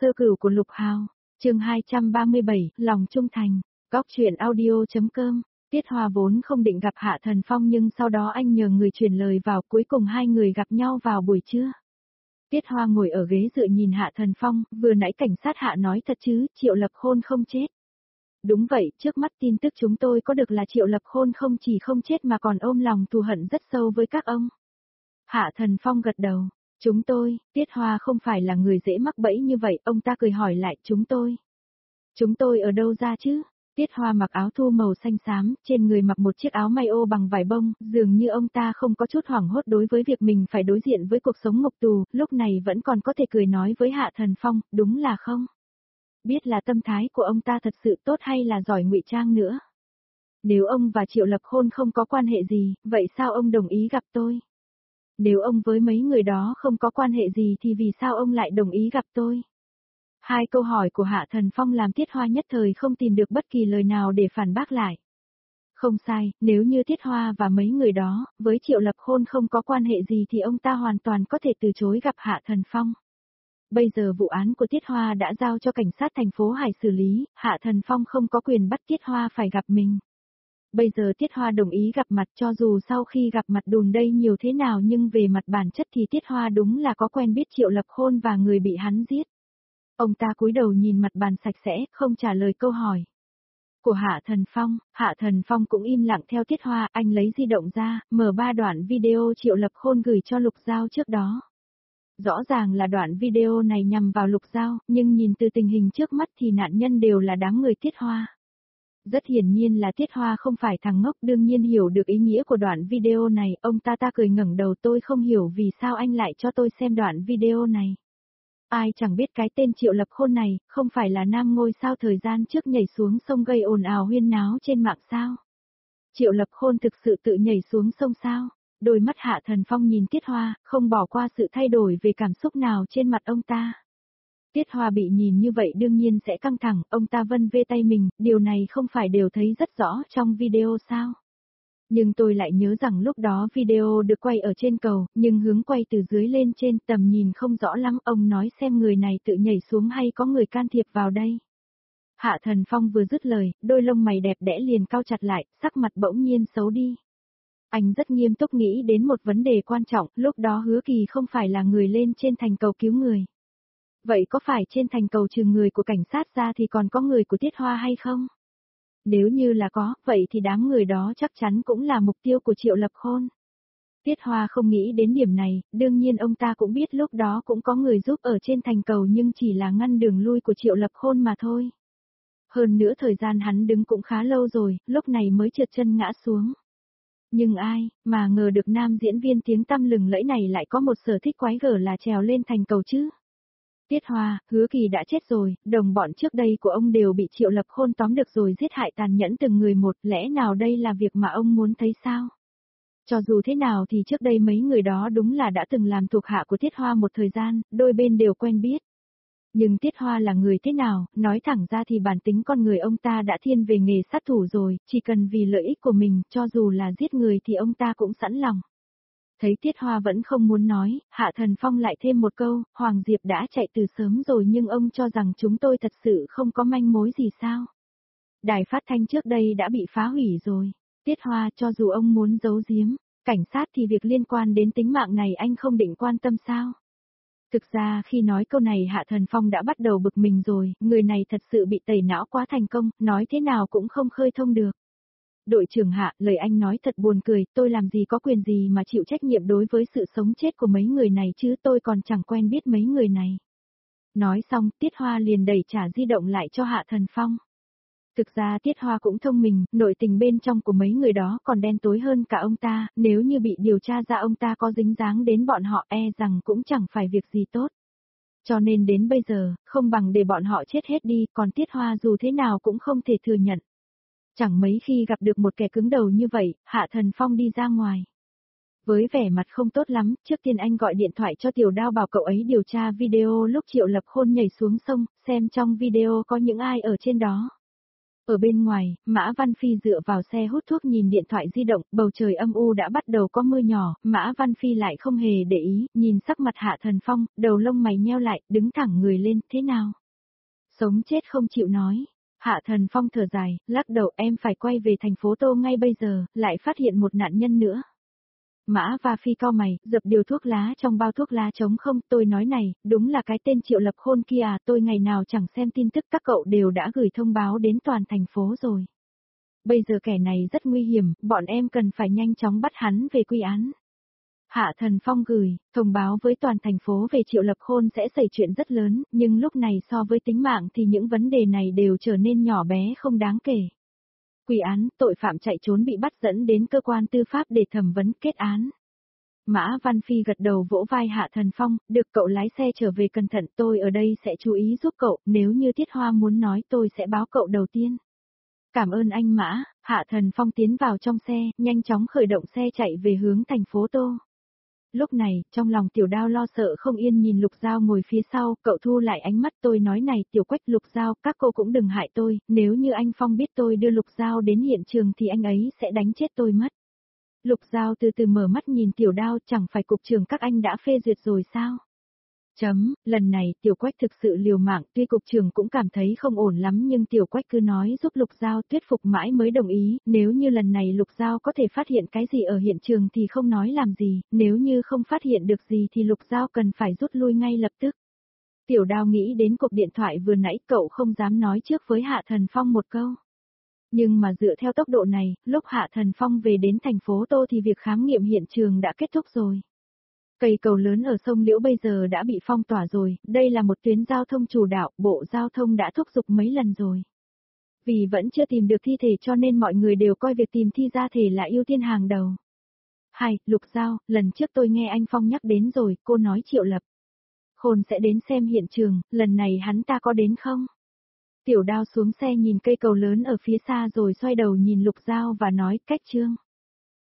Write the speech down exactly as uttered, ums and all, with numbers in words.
Sơ cửu của Lục Hào, chương hai trăm ba mươi bảy, lòng trung thành, góc truyện audio.com. Tiết Hoa vốn không định gặp Hạ Thần Phong nhưng sau đó anh nhờ người truyền lời vào, cuối cùng hai người gặp nhau vào buổi trưa. Tiết Hoa ngồi ở ghế dựa nhìn Hạ Thần Phong, vừa nãy cảnh sát Hạ nói thật chứ, Triệu Lập Khôn không chết. Đúng vậy, trước mắt tin tức chúng tôi có được là Triệu Lập Khôn không chỉ không chết mà còn ôm lòng thù hận rất sâu với các ông. Hạ Thần Phong gật đầu. Chúng tôi, Tiết Hoa không phải là người dễ mắc bẫy như vậy, ông ta cười hỏi lại chúng tôi. Chúng tôi ở đâu ra chứ? Tiết Hoa mặc áo thu màu xanh xám, trên người mặc một chiếc áo may ô bằng vải bông, dường như ông ta không có chút hoảng hốt đối với việc mình phải đối diện với cuộc sống ngục tù, lúc này vẫn còn có thể cười nói với Hạ Thần Phong, đúng là không? Biết là tâm thái của ông ta thật sự tốt hay là giỏi ngụy trang nữa? Nếu ông và Triệu Lập Khôn không có quan hệ gì, vậy sao ông đồng ý gặp tôi? Nếu ông với mấy người đó không có quan hệ gì thì vì sao ông lại đồng ý gặp tôi? Hai câu hỏi của Hạ Thần Phong làm Tiết Hoa nhất thời không tìm được bất kỳ lời nào để phản bác lại. Không sai, nếu như Tiết Hoa và mấy người đó, với Triệu Lập Khôn không có quan hệ gì thì ông ta hoàn toàn có thể từ chối gặp Hạ Thần Phong. Bây giờ vụ án của Tiết Hoa đã giao cho cảnh sát thành phố Hải xử lý, Hạ Thần Phong không có quyền bắt Tiết Hoa phải gặp mình. Bây giờ Tiết Hoa đồng ý gặp mặt cho dù sau khi gặp mặt đùn đây nhiều thế nào nhưng về mặt bản chất thì Tiết Hoa đúng là có quen biết Triệu Lập Khôn và người bị hắn giết. Ông ta cúi đầu nhìn mặt bàn sạch sẽ, không trả lời câu hỏi của Hạ Thần Phong. Hạ Thần Phong cũng im lặng theo Tiết Hoa, anh lấy di động ra, mở ba đoạn video Triệu Lập Khôn gửi cho Lục Giao trước đó. Rõ ràng là đoạn video này nhằm vào Lục Giao, nhưng nhìn từ tình hình trước mắt thì nạn nhân đều là đám người Tiết Hoa. Rất hiển nhiên là Tiết Hoa không phải thằng ngốc, đương nhiên hiểu được ý nghĩa của đoạn video này, ông ta ta cười ngẩng đầu, tôi không hiểu vì sao anh lại cho tôi xem đoạn video này. Ai chẳng biết cái tên Triệu Lập Khôn này, không phải là nam ngôi sao thời gian trước nhảy xuống sông gây ồn ào huyên náo trên mạng sao? Triệu Lập Khôn thực sự tự nhảy xuống sông sao? Đôi mắt Hạ Thần Phong nhìn Tiết Hoa, không bỏ qua sự thay đổi về cảm xúc nào trên mặt ông ta. Tiết Hoa bị nhìn như vậy đương nhiên sẽ căng thẳng, ông ta vân vê tay mình, điều này không phải đều thấy rất rõ trong video sao? Nhưng tôi lại nhớ rằng lúc đó video được quay ở trên cầu, nhưng hướng quay từ dưới lên trên, tầm nhìn không rõ lắm, ông nói xem người này tự nhảy xuống hay có người can thiệp vào đây. Hạ Thần Phong vừa dứt lời, đôi lông mày đẹp đẽ liền cau chặt lại, sắc mặt bỗng nhiên xấu đi. Anh rất nghiêm túc nghĩ đến một vấn đề quan trọng, lúc đó Hứa Kỳ không phải là người lên trên thành cầu cứu người. Vậy có phải trên thành cầu trừ người của cảnh sát ra thì còn có người của Tiết Hoa hay không? Nếu như là có, vậy thì đám người đó chắc chắn cũng là mục tiêu của Triệu Lập Khôn. Tiết Hoa không nghĩ đến điểm này, đương nhiên ông ta cũng biết lúc đó cũng có người giúp ở trên thành cầu nhưng chỉ là ngăn đường lui của Triệu Lập Khôn mà thôi. Hơn nữa thời gian hắn đứng cũng khá lâu rồi, lúc này mới trượt chân ngã xuống. Nhưng ai, mà ngờ được nam diễn viên tiếng tăm lừng lẫy này lại có một sở thích quái gở là trèo lên thành cầu chứ. Tiết Hoa, Hứa Kỳ đã chết rồi, đồng bọn trước đây của ông đều bị Triệu Lập Khôn tóm được rồi giết hại tàn nhẫn từng người một, lẽ nào đây là việc mà ông muốn thấy sao? Cho dù thế nào thì trước đây mấy người đó đúng là đã từng làm thuộc hạ của Tiết Hoa một thời gian, đôi bên đều quen biết. Nhưng Tiết Hoa là người thế nào, nói thẳng ra thì bản tính con người ông ta đã thiên về nghề sát thủ rồi, chỉ cần vì lợi ích của mình, cho dù là giết người thì ông ta cũng sẵn lòng. Thấy Tiết Hoa vẫn không muốn nói, Hạ Thần Phong lại thêm một câu, Hoàng Diệp đã chạy từ sớm rồi nhưng ông cho rằng chúng tôi thật sự không có manh mối gì sao? Đài phát thanh trước đây đã bị phá hủy rồi. Tiết Hoa, cho dù ông muốn giấu giếm, cảnh sát thì việc liên quan đến tính mạng này anh không định quan tâm sao? Thực ra khi nói câu này Hạ Thần Phong đã bắt đầu bực mình rồi, người này thật sự bị tẩy não quá thành công, nói thế nào cũng không khơi thông được. Đội trưởng Hạ, lời anh nói thật buồn cười, tôi làm gì có quyền gì mà chịu trách nhiệm đối với sự sống chết của mấy người này chứ, tôi còn chẳng quen biết mấy người này. Nói xong, Tiết Hoa liền đẩy trả di động lại cho Hạ Thần Phong. Thực ra Tiết Hoa cũng thông minh, nội tình bên trong của mấy người đó còn đen tối hơn cả ông ta, nếu như bị điều tra ra ông ta có dính dáng đến bọn họ e rằng cũng chẳng phải việc gì tốt. Cho nên đến bây giờ, không bằng để bọn họ chết hết đi, còn Tiết Hoa dù thế nào cũng không thể thừa nhận. Chẳng mấy khi gặp được một kẻ cứng đầu như vậy, Hạ Thần Phong đi ra ngoài. Với vẻ mặt không tốt lắm, trước tiên anh gọi điện thoại cho Tiểu Đao bảo cậu ấy điều tra video lúc Triệu Lập Khôn nhảy xuống sông, xem trong video có những ai ở trên đó. Ở bên ngoài, Mã Văn Phi dựa vào xe hút thuốc nhìn điện thoại di động, bầu trời âm u đã bắt đầu có mưa nhỏ, Mã Văn Phi lại không hề để ý, nhìn sắc mặt Hạ Thần Phong, đầu lông mày nheo lại, đứng thẳng người lên, thế nào? Sống chết không chịu nói. Hạ Thần Phong thở dài, lắc đầu, em phải quay về thành phố Tô ngay bây giờ, lại phát hiện một nạn nhân nữa. Mã và Phi cau mày, dập điều thuốc lá trong bao thuốc lá trống không, tôi nói này, đúng là cái tên Triệu Lập Khôn kia à, tôi ngày nào chẳng xem tin tức, các cậu đều đã gửi thông báo đến toàn thành phố rồi. Bây giờ kẻ này rất nguy hiểm, bọn em cần phải nhanh chóng bắt hắn về quy án. Hạ Thần Phong gửi, thông báo với toàn thành phố về Triệu Lập Khôn sẽ xảy chuyện rất lớn, nhưng lúc này so với tính mạng thì những vấn đề này đều trở nên nhỏ bé không đáng kể. Quy án, tội phạm chạy trốn bị bắt dẫn đến cơ quan tư pháp để thẩm vấn kết án. Mã Văn Phi gật đầu vỗ vai Hạ Thần Phong, được cậu lái xe trở về cẩn thận, tôi ở đây sẽ chú ý giúp cậu, nếu như Tiết Hoa muốn nói tôi sẽ báo cậu đầu tiên. Cảm ơn anh Mã. Hạ Thần Phong tiến vào trong xe, nhanh chóng khởi động xe chạy về hướng thành phố Tô. Lúc này, trong lòng Tiểu Đao lo sợ không yên nhìn Lục Giao ngồi phía sau, cậu thu lại ánh mắt, tôi nói này Tiểu Quách, Lục Giao, các cô cũng đừng hại tôi, nếu như anh Phong biết tôi đưa Lục Giao đến hiện trường thì anh ấy sẽ đánh chết tôi mất. Lục Giao từ từ mở mắt nhìn Tiểu Đao, chẳng phải cục trưởng các anh đã phê duyệt rồi sao? Chấm, lần này Tiểu Quách thực sự liều mạng, tuy cục trưởng cũng cảm thấy không ổn lắm nhưng Tiểu Quách cứ nói giúp Lục Giao thuyết phục mãi mới đồng ý, nếu như lần này Lục Giao có thể phát hiện cái gì ở hiện trường thì không nói làm gì, nếu như không phát hiện được gì thì Lục Giao cần phải rút lui ngay lập tức. Tiểu Đao nghĩ đến cuộc điện thoại vừa nãy, cậu không dám nói trước với Hạ Thần Phong một câu. Nhưng mà dựa theo tốc độ này, lúc Hạ Thần Phong về đến thành phố Tô thì việc khám nghiệm hiện trường đã kết thúc rồi. Cây cầu lớn ở sông Liễu bây giờ đã bị phong tỏa rồi, đây là một tuyến giao thông chủ đạo, Bộ Giao thông đã thúc giục mấy lần rồi. Vì vẫn chưa tìm được thi thể cho nên mọi người đều coi việc tìm thi ra thể là ưu tiên hàng đầu. Hai, Lục Giao, lần trước tôi nghe anh Phong nhắc đến rồi, cô nói Triệu Lập Khôn sẽ đến xem hiện trường, lần này hắn ta có đến không? Tiểu Đao xuống xe nhìn cây cầu lớn ở phía xa rồi xoay đầu nhìn Lục Giao và nói, cách Trương.